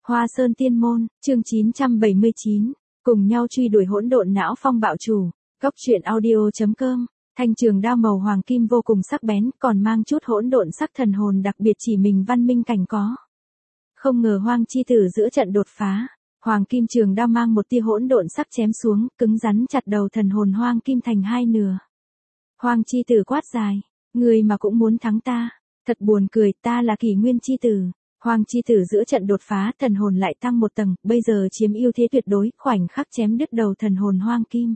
Hoa Sơn Tiên Môn, chương 979, cùng nhau truy đuổi hỗn độn não phong bạo chủ. Góc truyện audio.com. Thanh trường đao màu hoàng kim vô cùng sắc bén, còn mang chút hỗn độn sắc thần hồn đặc biệt chỉ mình Văn Minh Cảnh có. Không ngờ Hoang chi tử giữa trận đột phá, hoàng kim trường đao mang một tia hỗn độn sắc chém xuống, cứng rắn chặt đầu thần hồn Hoang kim thành hai nửa. Hoang chi tử quát dài, người mà cũng muốn thắng ta, thật buồn cười, ta là Kỷ Nguyên chi tử. Hoang chi tử giữa trận đột phá, thần hồn lại tăng một tầng, bây giờ chiếm ưu thế tuyệt đối, khoảnh khắc chém đứt đầu thần hồn Hoang kim.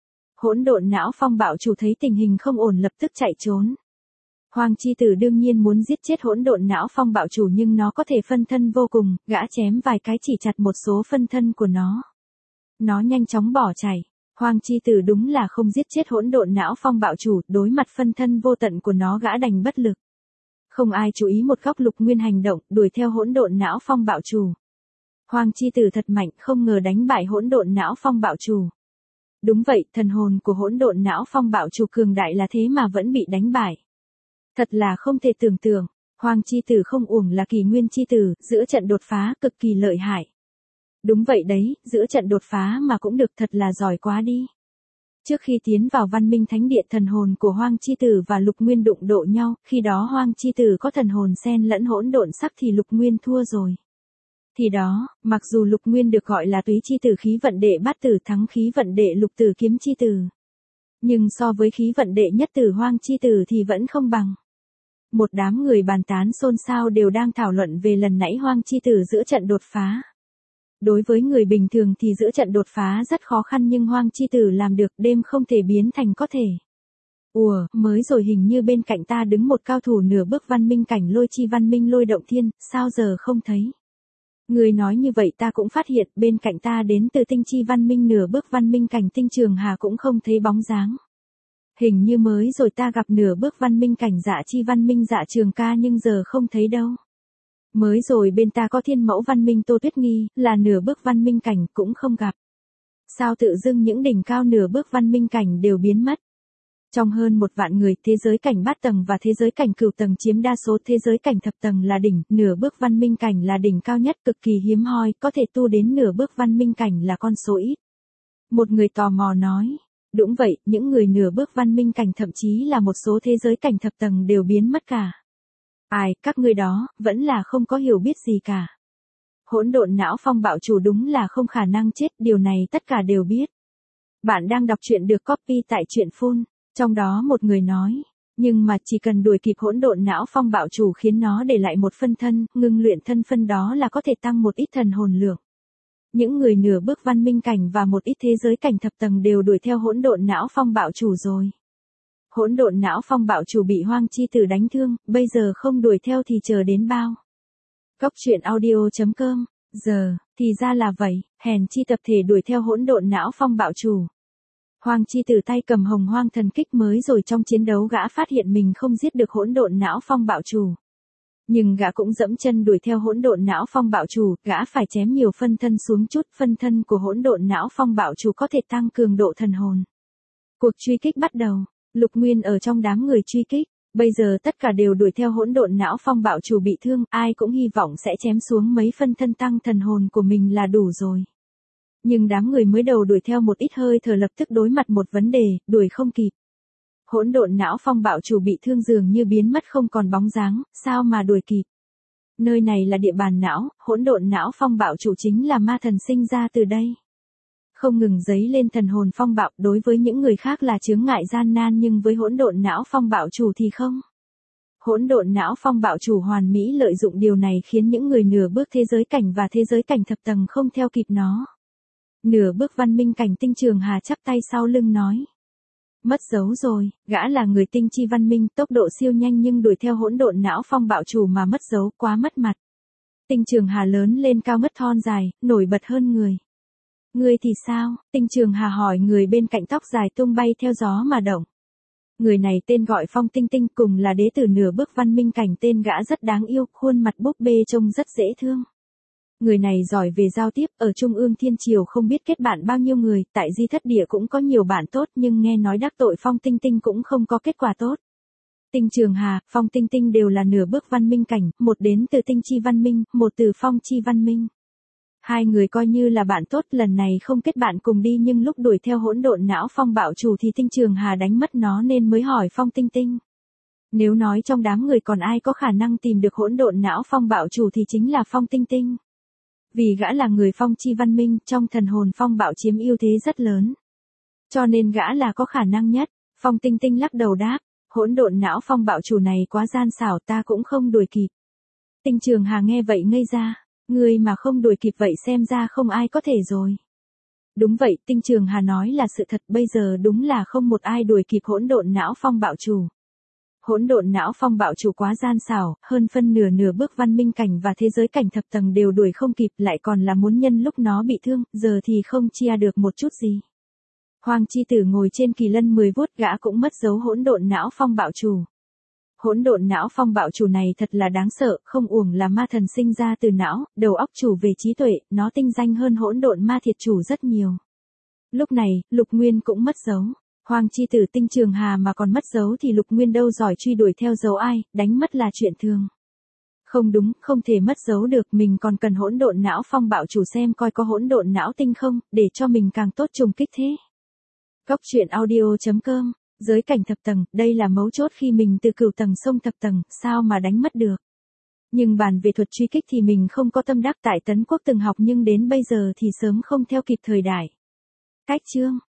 Hỗn độn não phong bạo chủ thấy tình hình không ổn lập tức chạy trốn. Hoang chi tử đương nhiên muốn giết chết hỗn độn não phong bạo chủ, nhưng nó có thể phân thân vô cùng, gã chém vài cái chỉ chặt một số phân thân của nó. Nó nhanh chóng bỏ chạy. Hoang chi tử đúng là không giết chết hỗn độn não phong bạo chủ, đối mặt phân thân vô tận của nó gã đành bất lực. Không ai chú ý một góc Lục Nguyên hành động, đuổi theo hỗn độn não phong bạo chủ. Hoang chi tử thật mạnh, không ngờ đánh bại hỗn độn não phong bạo chủ. Đúng vậy, thần hồn của hỗn độn não phong bạo chủ cường đại là thế mà vẫn bị đánh bại. Thật là không thể tưởng tượng, Hoang chi tử không uổng là Kỷ Nguyên chi tử, giữa trận đột phá cực kỳ lợi hại. Đúng vậy đấy, giữa trận đột phá mà cũng được, thật là giỏi quá đi. Trước khi tiến vào Văn Minh Thánh Điện, thần hồn của Hoang chi tử và Lục Nguyên đụng độ nhau, khi đó Hoang chi tử có thần hồn xen lẫn hỗn độn sắc thì Lục Nguyên thua rồi. Thì đó, mặc dù Lục Nguyên được gọi là túy chi tử khí vận đệ bát tử thắng khí vận đệ lục tử kiếm chi tử. Nhưng so với khí vận đệ nhất tử Hoang chi tử thì vẫn không bằng. Một đám người bàn tán xôn xao đều đang thảo luận về lần nãy Hoang chi tử giữa trận đột phá. Đối với người bình thường thì giữa trận đột phá rất khó khăn, nhưng Hoang chi tử làm được, đêm không thể biến thành có thể. Ủa, mới rồi hình như bên cạnh ta đứng một cao thủ nửa bước Văn Minh Cảnh Lôi Chi Văn Minh Lôi Động Thiên, sao giờ không thấy? Người nói như vậy ta cũng phát hiện, bên cạnh ta đến từ Tinh Chi Văn Minh nửa bước Văn Minh Cảnh Tinh Trường Hà cũng không thấy bóng dáng. Hình như mới rồi ta gặp nửa bước Văn Minh Cảnh Dạ Chi Văn Minh Dạ Trường Ca nhưng giờ không thấy đâu. Mới rồi bên ta có Thiên Mẫu Văn Minh Tô Tuyết Nghi, là nửa bước Văn Minh Cảnh cũng không gặp. Sao tự dưng những đỉnh cao nửa bước Văn Minh Cảnh đều biến mất? Trong hơn 1 vạn người, thế giới cảnh bát tầng và thế giới cảnh cửu tầng chiếm đa số, thế giới cảnh thập tầng là đỉnh, nửa bước Văn Minh Cảnh là đỉnh cao nhất, cực kỳ hiếm hoi, có thể tu đến nửa bước Văn Minh Cảnh là con số ít. Một người tò mò nói, đúng vậy, những người nửa bước Văn Minh Cảnh thậm chí là một số thế giới cảnh thập tầng đều biến mất cả. Ai, các ngươi đó, vẫn là không có hiểu biết gì cả. Hỗn độn não phong bạo chủ đúng là không khả năng chết, điều này tất cả đều biết. Bạn đang đọc truyện được copy tại truyện Full. Trong đó một người nói, nhưng mà chỉ cần đuổi kịp hỗn độn não phong bạo chủ khiến nó để lại một phân thân, ngưng luyện thân phân đó là có thể tăng một ít thần hồn lượng. Những người nửa bước Văn Minh Cảnh và một ít thế giới cảnh thập tầng đều đuổi theo hỗn độn não phong bạo chủ rồi. Hỗn độn não phong bạo chủ bị Hoang chi tử đánh thương, bây giờ không đuổi theo thì chờ đến bao. Góc truyện audio.com. Giờ, thì ra là vậy, hèn chi tập thể đuổi theo hỗn độn não phong bạo chủ. Hoang chi tử tay cầm Hồng Hoang thần kích, mới rồi trong chiến đấu gã phát hiện mình không giết được hỗn độn não phong bạo chủ. Nhưng gã cũng dẫm chân đuổi theo hỗn độn não phong bạo chủ, gã phải chém nhiều phân thân xuống chút, phân thân của hỗn độn não phong bạo chủ có thể tăng cường độ thần hồn. Cuộc truy kích bắt đầu, Lục Nguyên ở trong đám người truy kích, bây giờ tất cả đều đuổi theo hỗn độn não phong bạo chủ bị thương, ai cũng hy vọng sẽ chém xuống mấy phân thân tăng thần hồn của mình là đủ rồi. Nhưng đám người mới đầu đuổi theo một ít hơi thở lập tức đối mặt một vấn đề, đuổi không kịp. Hỗn độn não phong bạo chủ bị thương dường như biến mất không còn bóng dáng, sao mà đuổi kịp? Nơi này là địa bàn não, hỗn độn não phong bạo chủ chính là ma thần sinh ra từ đây. Không ngừng dấy lên thần hồn phong bạo, đối với những người khác là chướng ngại gian nan nhưng với hỗn độn não phong bạo chủ thì không. Hỗn độn não phong bạo chủ hoàn mỹ lợi dụng điều này khiến những người nửa bước thế giới cảnh và thế giới cảnh thập tầng không theo kịp nó. Nửa bước Văn Minh Cảnh Tinh Trường Hà chắp tay sau lưng nói. Mất dấu rồi, gã là người Tinh Chi Văn Minh, tốc độ siêu nhanh nhưng đuổi theo hỗn độn não phong bạo chủ mà mất dấu, quá mất mặt. Tinh Trường Hà lớn lên cao mất thon dài, nổi bật hơn người. Người thì sao? Tinh Trường Hà hỏi người bên cạnh, tóc dài tung bay theo gió mà động. Người này tên gọi Phong Tinh Tinh, cùng là đế tử nửa bước Văn Minh Cảnh, tên gã rất đáng yêu, khuôn mặt búp bê trông rất dễ thương. Người này giỏi về giao tiếp, ở Trung ương Thiên Triều không biết kết bạn bao nhiêu người, tại Di Thất Địa cũng có nhiều bạn tốt nhưng nghe nói đắc tội Phong Tinh Tinh cũng không có kết quả tốt. Tinh Trường Hà, Phong Tinh Tinh đều là nửa bước Văn Minh Cảnh, một đến từ Tinh Chi Văn Minh, một từ Phong Chi Văn Minh. Hai người coi như là bạn tốt, lần này không kết bạn cùng đi nhưng lúc đuổi theo hỗn độn não Phong bạo chủ thì Tinh Trường Hà đánh mất nó nên mới hỏi Phong Tinh Tinh. Nếu nói trong đám người còn ai có khả năng tìm được hỗn độn não Phong bạo chủ thì chính là Phong Tinh Tinh. Vì gã là người phong chi văn minh, trong thần hồn Phong bạo chiếm ưu thế rất lớn. Cho nên gã là có khả năng nhất. Phong Tinh Tinh lắc đầu đáp, hỗn độn não Phong bạo chủ này quá gian xảo, ta cũng không đuổi kịp. Tinh Trường Hà nghe vậy ngây ra, người mà không đuổi kịp vậy xem ra không ai có thể rồi. Đúng vậy, Tinh Trường Hà nói là sự thật, bây giờ đúng là không một ai đuổi kịp hỗn độn não Phong bạo chủ. Hỗn độn não Phong bạo chủ quá gian xảo, hơn phân nửa bước văn minh cảnh và thế giới cảnh thập tầng đều đuổi không kịp, lại còn là muốn nhân lúc nó bị thương, giờ thì không chia được một chút gì. Hoàng chi tử ngồi trên kỳ lân 10 vuốt, gã cũng mất dấu hỗn độn não Phong bạo chủ. Hỗn độn não Phong bạo chủ này thật là đáng sợ, không uổng là ma thần sinh ra từ não, đầu óc chủ về trí tuệ, nó tinh danh hơn hỗn độn ma thiệt chủ rất nhiều. Lúc này, Lục Nguyên cũng mất dấu. Hoàng chi tử Tinh Trường Hà mà còn mất dấu thì Lục Nguyên đâu giỏi truy đuổi theo dấu ai, đánh mất là chuyện thường. Không đúng, không thể mất dấu được, mình còn cần hỗn độn não Phong bạo chủ xem coi có hỗn độn não tinh không, để cho mình càng tốt trùng kích thế. Góc truyện audio.com, giới cảnh thập tầng, đây là mấu chốt khi mình từ cửu tầng sông thập tầng, sao mà đánh mất được. Nhưng bàn về thuật truy kích thì mình không có tâm đắc, tại Tấn Quốc từng học nhưng đến bây giờ thì sớm không theo kịp thời đại. Cách chương